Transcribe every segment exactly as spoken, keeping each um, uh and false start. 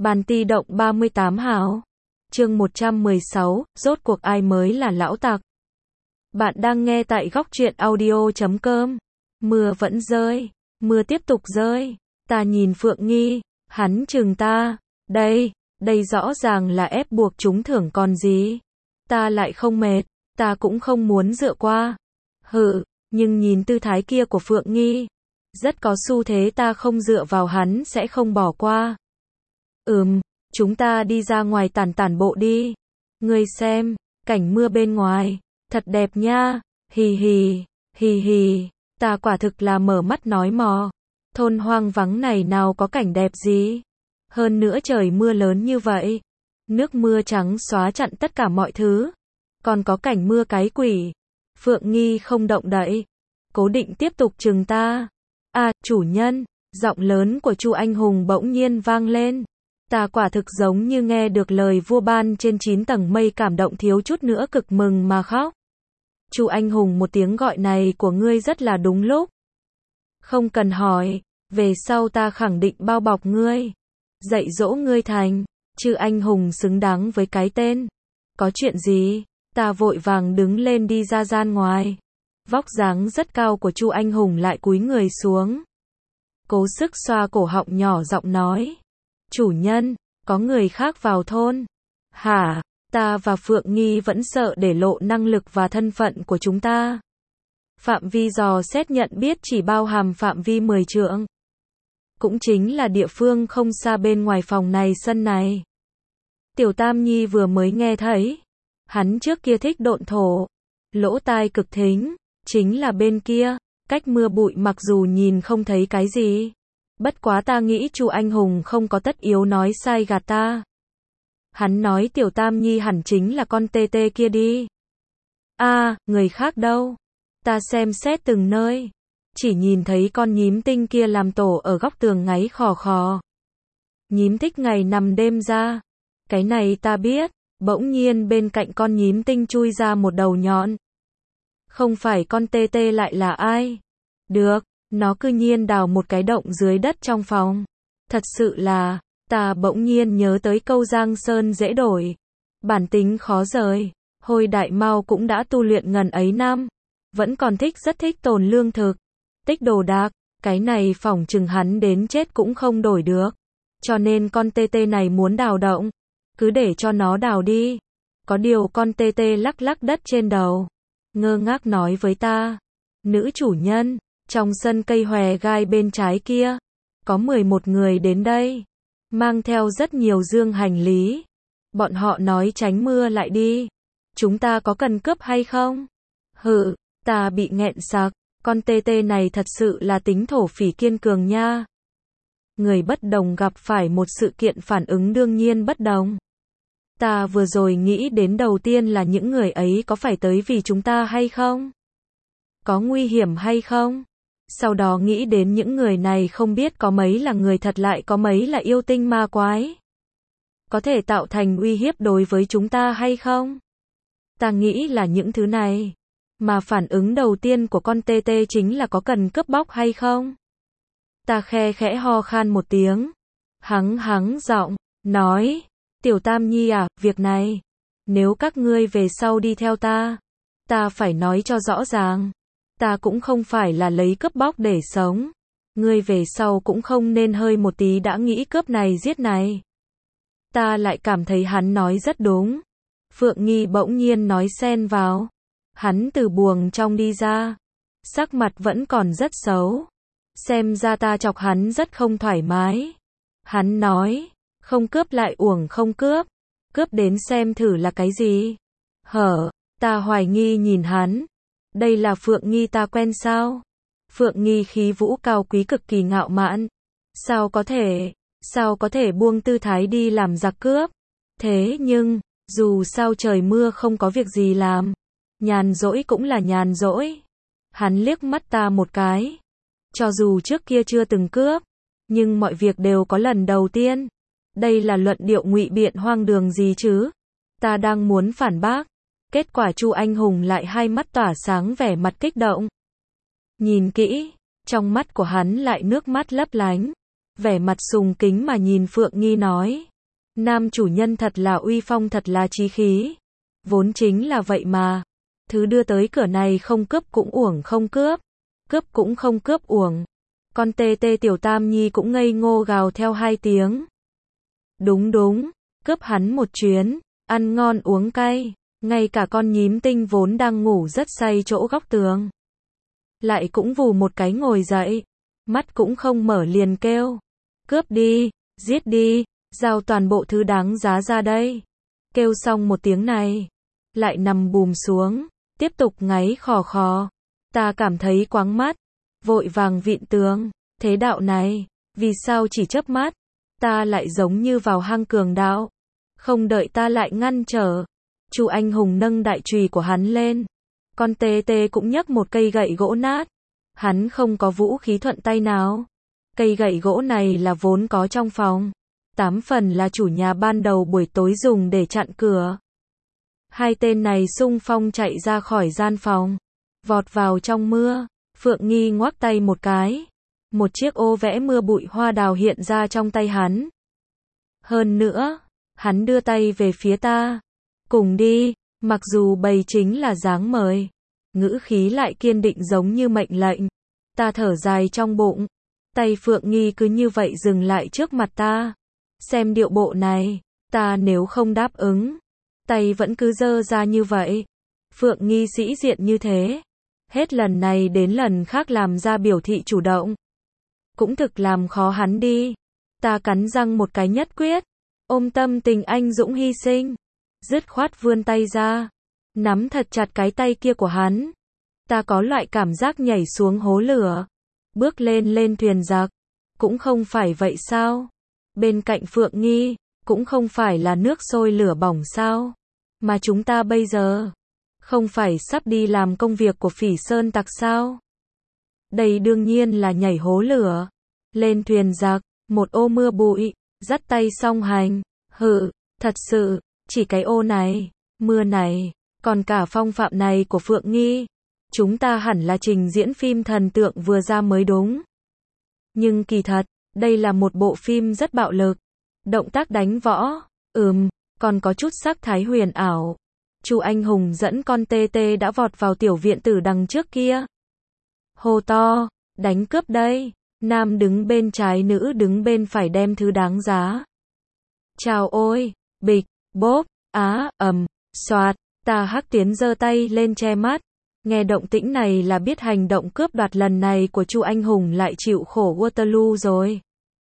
Bàn ti động ba mươi tám hào. Chương một trăm mười sáu, rốt cuộc ai mới là lão tặc. Bạn đang nghe tại góc truyện audio chấm com. Mưa vẫn rơi, mưa tiếp tục rơi. Ta nhìn Phượng Nghi, hắn chừng ta, đây, đây rõ ràng là ép buộc trúng thưởng còn gì. Ta lại không mệt, ta cũng không muốn dựa qua. Hự, nhưng nhìn tư thái kia của Phượng Nghi, rất có xu thế ta không dựa vào hắn sẽ không bỏ qua. Ừm, chúng ta đi ra ngoài tản tản bộ đi. Ngươi xem, cảnh mưa bên ngoài, thật đẹp nha, hì hì, hì hì, ta quả thực là mở mắt nói mò. Thôn hoang vắng này nào có cảnh đẹp gì. Hơn nữa trời mưa lớn như vậy, nước mưa trắng xóa chặn tất cả mọi thứ. Còn có cảnh mưa cái quỷ. Phượng Nghi không động đậy, cố định tiếp tục chừng ta. À, chủ nhân, giọng lớn của Chu Anh Hùng bỗng nhiên vang lên. Ta quả thực giống như nghe được lời vua ban trên chín tầng mây, cảm động thiếu chút nữa cực mừng mà khóc. Chu Anh Hùng, một tiếng gọi này của ngươi rất là đúng lúc. Không cần hỏi, về sau ta khẳng định bao bọc ngươi, dạy dỗ ngươi thành Chu Anh Hùng xứng đáng với cái tên. Có chuyện gì? Ta vội vàng đứng lên đi ra gian ngoài. Vóc dáng rất cao của Chu Anh Hùng lại cúi người xuống, cố sức xoa cổ họng, nhỏ giọng nói. Chủ nhân, có người khác vào thôn. Hả? Ta và Phượng Nghi vẫn sợ để lộ năng lực và thân phận của chúng ta. Phạm vi dò xét nhận biết chỉ bao hàm phạm vi mười trượng. Cũng chính là địa phương không xa bên ngoài phòng này, sân này. Tiểu Tam Nhi vừa mới nghe thấy. Hắn trước kia thích độn thổ, lỗ tai cực thính, chính là bên kia, cách mưa bụi mặc dù nhìn không thấy cái gì. Bất quá ta nghĩ Chu Anh Hùng không có tất yếu nói sai gạt ta. Hắn nói Tiểu Tam Nhi hẳn chính là con tê tê kia đi. A, à, người khác đâu? Ta xem xét từng nơi, chỉ nhìn thấy con nhím tinh kia làm tổ ở góc tường ngáy khò khò. Nhím thích ngày nằm đêm ra. Cái này ta biết. Bỗng nhiên bên cạnh con nhím tinh chui ra một đầu nhọn. Không phải con tê tê lại là ai? Được, nó cư nhiên đào một cái động dưới đất trong phòng. Thật sự là, ta bỗng nhiên nhớ tới câu Giang Sơn dễ đổi, bản tính khó rời. Hồi Đại Mao cũng đã tu luyện ngần ấy năm, vẫn còn thích rất thích tồn lương thực, tích đồ đạc, cái này phỏng chừng hắn đến chết cũng không đổi được. Cho nên con tê tê này muốn đào động, cứ để cho nó đào đi. Có điều con tê tê lắc lắc đất trên đầu, ngơ ngác nói với ta. Nữ chủ nhân, trong sân cây hòe gai bên trái kia, có mười một người đến đây, mang theo rất nhiều dương hành lý. Bọn họ nói tránh mưa lại đi. Chúng ta có cần cướp hay không? Hự, ta bị nghẹn sặc, con tê tê này thật sự là tính thổ phỉ kiên cường nha. Người bất đồng gặp phải một sự kiện phản ứng đương nhiên bất đồng. Ta vừa rồi nghĩ đến đầu tiên là những người ấy có phải tới vì chúng ta hay không? Có nguy hiểm hay không? Sau đó nghĩ đến những người này không biết có mấy là người thật lại có mấy là yêu tinh ma quái. Có thể tạo thành uy hiếp đối với chúng ta hay không? Ta nghĩ là những thứ này. Mà phản ứng đầu tiên của con tê tê chính là có cần cướp bóc hay không? Ta khe khẽ ho khan một tiếng, hắng hắng giọng, nói, Tiểu Tam Nhi à, việc này, nếu các ngươi về sau đi theo ta, ta phải nói cho rõ ràng, ta cũng không phải là lấy cướp bóc để sống, ngươi về sau cũng không nên hơi một tí đã nghĩ cướp này giết này. Ta lại cảm thấy hắn nói rất đúng. Phượng Nghi bỗng nhiên nói xen vào. Hắn từ buồng trong đi ra, sắc mặt vẫn còn rất xấu. Xem ra ta chọc hắn rất không thoải mái. Hắn nói, không cướp lại uổng không cướp, cướp đến xem thử là cái gì. Hở, ta hoài nghi nhìn hắn. Đây là Phượng Nghi ta quen sao? Phượng Nghi khí vũ cao quý cực kỳ ngạo mạn. Sao có thể, sao có thể buông tư thái đi làm giặc cướp? Thế nhưng, dù sao trời mưa không có việc gì làm, nhàn rỗi cũng là nhàn rỗi. Hắn liếc mắt ta một cái. Cho dù trước kia chưa từng cướp, nhưng mọi việc đều có lần đầu tiên. Đây là luận điệu ngụy biện hoang đường gì chứ? Ta đang muốn phản bác, kết quả Chu Anh Hùng lại hai mắt tỏa sáng, vẻ mặt kích động. Nhìn kỹ, trong mắt của hắn lại nước mắt lấp lánh, vẻ mặt sùng kính mà nhìn Phượng Nghi nói, Nam chủ nhân thật là uy phong, thật là chí khí. Vốn chính là vậy mà. Thứ đưa tới cửa này không cướp cũng uổng không cướp. Cướp cũng không cướp uổng. Con tê tê Tiểu Tam Nhi cũng ngây ngô gào theo hai tiếng. Đúng đúng, cướp hắn một chuyến, ăn ngon uống cay. Ngay cả con nhím tinh vốn đang ngủ rất say chỗ góc tường. Lại cũng vù một cái ngồi dậy. Mắt cũng không mở liền kêu. Cướp đi, giết đi, giao toàn bộ thứ đáng giá ra đây. Kêu xong một tiếng này. Lại nằm bùm xuống, tiếp tục ngáy khò khò. Ta cảm thấy quáng mắt. Vội vàng vịn tường. Thế đạo này, vì sao chỉ chớp mắt. Ta lại giống như vào hang cường đạo. Không đợi ta lại ngăn trở. Chu Anh Hùng nâng đại chùy của hắn lên. Con tê tê cũng nhấc một cây gậy gỗ nát. Hắn không có vũ khí thuận tay nào. Cây gậy gỗ này là vốn có trong phòng. Tám phần là chủ nhà ban đầu buổi tối dùng để chặn cửa. Hai tên này xung phong chạy ra khỏi gian phòng. Vọt vào trong mưa. Phượng Nghi ngoắc tay một cái. Một chiếc ô vẽ mưa bụi hoa đào hiện ra trong tay hắn. Hơn nữa, hắn đưa tay về phía ta. Cùng đi, mặc dù bầy chính là dáng mời. Ngữ khí lại kiên định giống như mệnh lệnh. Ta thở dài trong bụng. Tay Phượng Nghi cứ như vậy dừng lại trước mặt ta. Xem điệu bộ này, ta nếu không đáp ứng. Tay vẫn cứ giơ ra như vậy. Phượng Nghi sĩ diện như thế. Hết lần này đến lần khác làm ra biểu thị chủ động. Cũng thực làm khó hắn đi. Ta cắn răng một cái nhất quyết. Ôm tâm tình anh dũng hy sinh. Dứt khoát vươn tay ra. Nắm thật chặt cái tay kia của hắn. Ta có loại cảm giác nhảy xuống hố lửa. Bước lên lên thuyền giặc. Cũng không phải vậy sao? Bên cạnh Phượng Nghi. Cũng không phải là nước sôi lửa bỏng sao? Mà chúng ta bây giờ. Không phải sắp đi làm công việc của Phỉ Sơn tặc sao? Đây đương nhiên là nhảy hố lửa. Lên thuyền giặc. Một ô mưa bụi. Dắt tay song hành. Hự, thật sự. Chỉ cái ô này. Mưa này. Còn cả phong phạm này của Phượng Nghi. Chúng ta hẳn là trình diễn phim thần tượng vừa ra mới đúng. Nhưng kỳ thật, đây là một bộ phim rất bạo lực. Động tác đánh võ, ừm, còn có chút sắc thái huyền ảo. Chu Anh Hùng dẫn con tê tê đã vọt vào tiểu viện tử đằng trước kia. Hô to, đánh cướp đây. Nam đứng bên trái, nữ đứng bên phải đem thứ đáng giá. Chào ôi, bịch, bốp, á, ầm, xoạt, ta Hắc Tiến giơ tay lên che mắt. Nghe động tĩnh này là biết hành động cướp đoạt lần này của Chu Anh Hùng lại chịu khổ Waterloo rồi.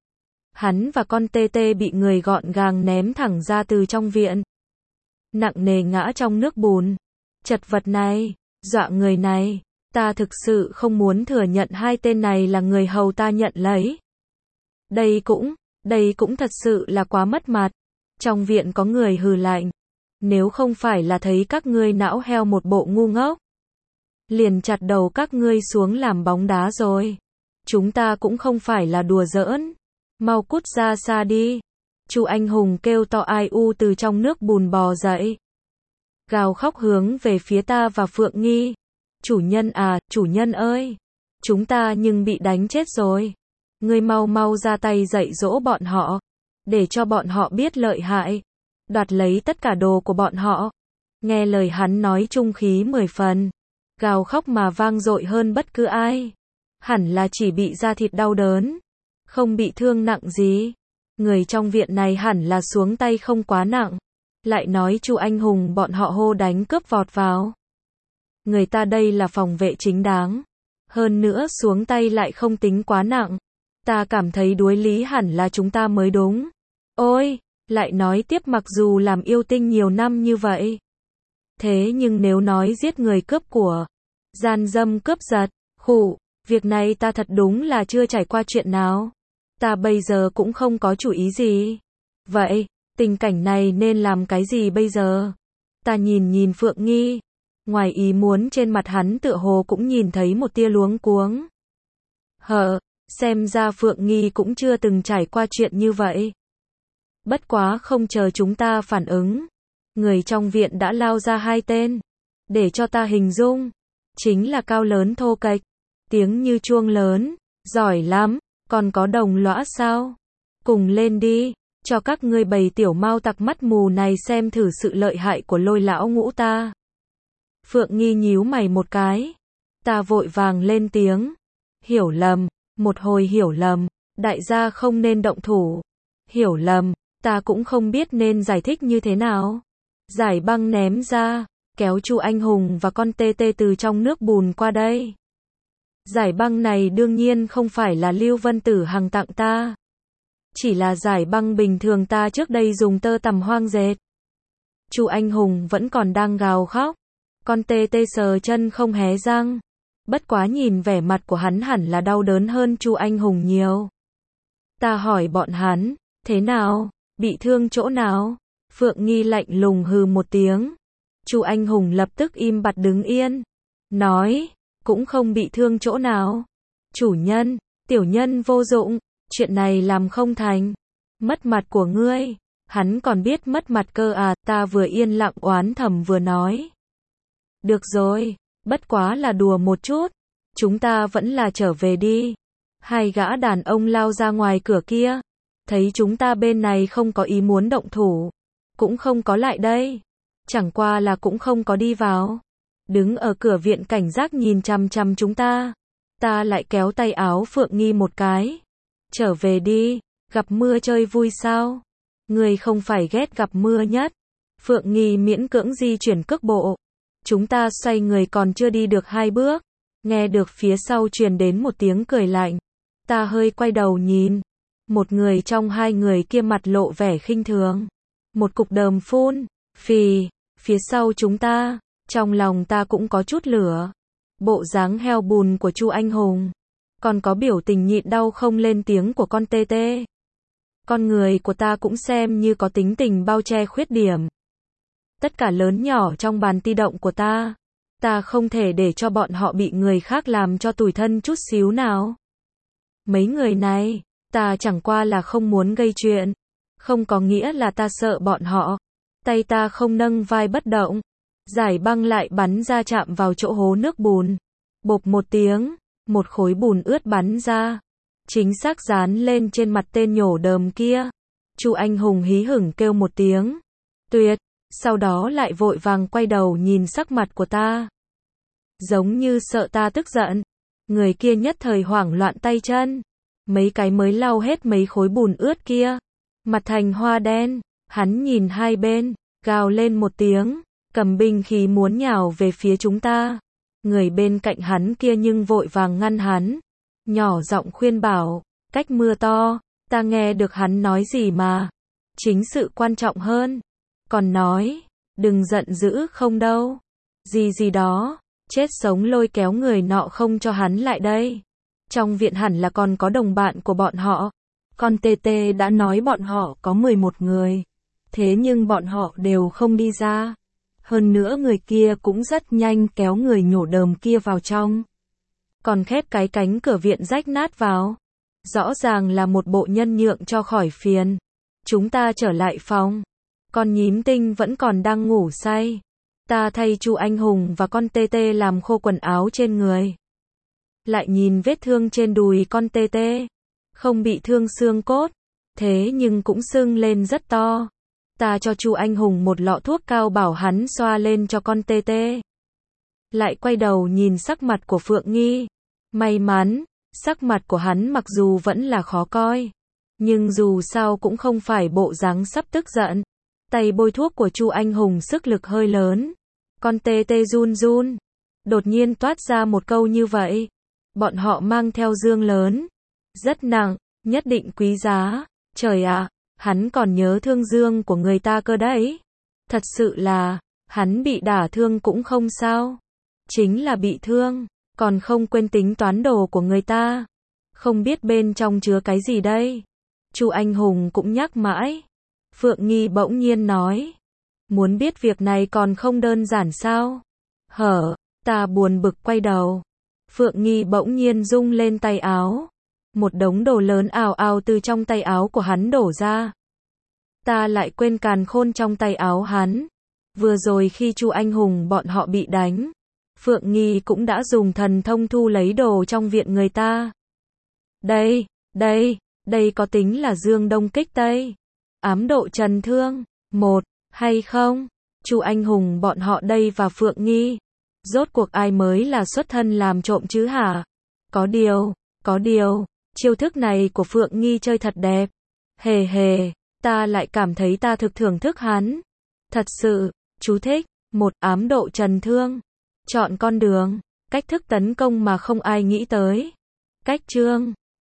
Hắn và con tê tê bị người gọn gàng ném thẳng ra từ trong viện. Nặng nề ngã trong nước bùn. Chật vật này, dọa người này, ta thực sự không muốn thừa nhận hai tên này là người hầu ta nhận lấy. Đây cũng, đây cũng thật sự là quá mất mặt. Trong viện có người hừ lạnh. Nếu không phải là thấy các ngươi não heo một bộ ngu ngốc. Liền chặt đầu các ngươi xuống làm bóng đá rồi. Chúng ta cũng không phải là đùa giỡn. Mau cút ra xa đi. Chu Anh Hùng kêu to ai u từ trong nước bùn bò dậy. Gào khóc hướng về phía ta và Phượng Nghi. Chủ nhân à, chủ nhân ơi. Chúng ta nhưng bị đánh chết rồi. Ngươi mau mau ra tay dạy dỗ bọn họ. Để cho bọn họ biết lợi hại. Đoạt lấy tất cả đồ của bọn họ. Nghe lời hắn nói trung khí mười phần. Gào khóc mà vang dội hơn bất cứ ai. Hẳn là chỉ bị da thịt đau đớn. Không bị thương nặng gì. Người trong viện này hẳn là xuống tay không quá nặng. Lại nói Chu Anh Hùng bọn họ hô đánh cướp vọt vào. Người ta đây là phòng vệ chính đáng. Hơn nữa xuống tay lại không tính quá nặng. Ta cảm thấy đối lý hẳn là chúng ta mới đúng. Ôi, lại nói tiếp mặc dù làm yêu tinh nhiều năm như vậy. Thế nhưng nếu nói giết người cướp của, gian dâm cướp giật, khụ, việc này ta thật đúng là chưa trải qua chuyện nào. Ta bây giờ cũng không có chủ ý gì. Vậy, tình cảnh này nên làm cái gì bây giờ? Ta nhìn nhìn Phượng Nghi. Ngoài ý muốn trên mặt hắn tựa hồ cũng nhìn thấy một tia luống cuống. Hờ, xem ra Phượng Nghi cũng chưa từng trải qua chuyện như vậy. Bất quá không chờ chúng ta phản ứng. Người trong viện đã lao ra hai tên. Để cho ta hình dung. Chính là cao lớn thô kệch. Tiếng như chuông lớn. Giỏi lắm. Còn có đồng lõa sao? Cùng lên đi. Cho các ngươi bầy tiểu mao tặc mắt mù này xem thử sự lợi hại của Lôi lão ngũ ta. Phượng Nghi nhíu mày một cái. Ta vội vàng lên tiếng. Hiểu lầm, một hồi hiểu lầm, đại gia không nên động thủ. Hiểu lầm, ta cũng không biết nên giải thích như thế nào. Giải băng ném ra, kéo Chu Anh Hùng và con tê tê từ trong nước bùn qua đây. Giải băng này đương nhiên không phải là Lưu Vân Tử Hằng tặng ta. Chỉ là giải băng bình thường ta trước đây dùng tơ tằm hoang dệt. Chu Anh Hùng vẫn còn đang gào khóc. Con tê tê sờ chân không hé răng. Bất quá nhìn vẻ mặt của hắn hẳn là đau đớn hơn Chu Anh Hùng nhiều. Ta hỏi bọn hắn, thế nào, bị thương chỗ nào? Phượng Nghi lạnh lùng hừ một tiếng. Chu Anh Hùng lập tức im bặt đứng yên. Nói, cũng không bị thương chỗ nào. Chủ nhân, tiểu nhân vô dụng, chuyện này làm không thành. Mất mặt của ngươi, hắn còn biết mất mặt cơ à, ta vừa yên lặng oán thầm vừa nói. Được rồi, bất quá là đùa một chút, chúng ta vẫn là trở về đi. Hai gã đàn ông lao ra ngoài cửa kia, thấy chúng ta bên này không có ý muốn động thủ, cũng không có lại đây, chẳng qua là cũng không có đi vào. Đứng ở cửa viện cảnh giác nhìn chằm chằm chúng ta. Ta lại kéo tay áo Phượng Nghi một cái. Trở về đi, gặp mưa chơi vui sao? Người không phải ghét gặp mưa nhất. Phượng Nghi miễn cưỡng di chuyển cước bộ. Chúng ta xoay người còn chưa đi được hai bước. Nghe được phía sau truyền đến một tiếng cười lạnh. Ta hơi quay đầu nhìn. Một người trong hai người kia mặt lộ vẻ khinh thường. Một cục đờm phun, phì, phía sau chúng ta. Trong lòng ta cũng có chút lửa. Bộ dáng heo bùn của Chu Anh Hùng. Còn có biểu tình nhịn đau không lên tiếng của con tê tê. Con người của ta cũng xem như có tính tình bao che khuyết điểm. Tất cả lớn nhỏ trong bàn ti động của ta. Ta không thể để cho bọn họ bị người khác làm cho tủi thân chút xíu nào. Mấy người này, ta chẳng qua là không muốn gây chuyện. Không có nghĩa là ta sợ bọn họ. Tay ta không nâng vai bất động. Giải băng lại bắn ra chạm vào chỗ hố nước bùn. Bộp một tiếng, một khối bùn ướt bắn ra. Chính xác dán lên trên mặt tên nhổ đờm kia. Chu Anh Hùng hí hửng kêu một tiếng. Tuyệt, sau đó lại vội vàng quay đầu nhìn sắc mặt của ta. Giống như sợ ta tức giận. Người kia nhất thời hoảng loạn tay chân. Mấy cái mới lau hết mấy khối bùn ướt kia. Mặt thành hoa đen, hắn nhìn hai bên, gào lên một tiếng. Cầm binh khí muốn nhào về phía chúng ta. Người bên cạnh hắn kia nhưng vội vàng ngăn hắn. Nhỏ giọng khuyên bảo, cách mưa to, ta nghe được hắn nói gì mà. Chính sự quan trọng hơn. Còn nói, đừng giận dữ không đâu. Gì gì đó, chết sống lôi kéo người nọ không cho hắn lại đây. Trong viện hẳn là còn có đồng bạn của bọn họ. Con tê tê đã nói bọn họ có mười một người. Thế nhưng bọn họ đều không đi ra. Hơn nữa người kia cũng rất nhanh kéo người nhổ đờm kia vào trong. Còn khép cái cánh cửa viện rách nát vào. Rõ ràng là một bộ nhân nhượng cho khỏi phiền. Chúng ta trở lại phòng. Con nhím tinh vẫn còn đang ngủ say. Ta thay Chu Anh Hùng và con tê tê làm khô quần áo trên người. Lại nhìn vết thương trên đùi con tê tê. Không bị thương xương cốt. Thế nhưng cũng sưng lên rất to. Ta cho Chu Anh Hùng một lọ thuốc cao bảo hắn xoa lên cho con tê tê. Lại quay đầu nhìn sắc mặt của Phượng Nghi. May mắn, sắc mặt của hắn mặc dù vẫn là khó coi. Nhưng dù sao cũng không phải bộ dáng sắp tức giận. Tay bôi thuốc của Chu Anh Hùng sức lực hơi lớn. Con tê tê run run. Đột nhiên toát ra một câu như vậy. Bọn họ mang theo dương lớn. Rất nặng, nhất định quý giá. Trời ạ! Hắn còn nhớ thương dương của người ta cơ đấy. Thật sự là, hắn bị đả thương cũng không sao. Chính là bị thương, còn không quên tính toán đồ của người ta. Không biết bên trong chứa cái gì đây. Chu Anh Hùng cũng nhắc mãi. Phượng Nghi bỗng nhiên nói. Muốn biết việc này còn không đơn giản sao? Hở, ta buồn bực quay đầu. Phượng Nghi bỗng nhiên rung lên tay áo. Một đống đồ lớn ào ào từ trong tay áo của hắn đổ ra. Ta lại quên càn khôn trong tay áo hắn. Vừa rồi khi Chu Anh Hùng bọn họ bị đánh, Phượng Nghi cũng đã dùng thần thông thu lấy đồ trong viện người ta. Đây, đây, đây có tính là dương đông kích tây. Ám độ trần thương. Một, hay không? Chu Anh Hùng bọn họ đây và Phượng Nghi. Rốt cuộc ai mới là xuất thân làm trộm chứ hả? Có điều, có điều, chiêu thức này của Phượng Nghi chơi thật đẹp. Hề hề, ta lại cảm thấy ta thực thưởng thức hắn. Thật sự, chú thích. Một, ám độ trần thương. Chọn con đường, cách thức tấn công mà không ai nghĩ tới. Cách chương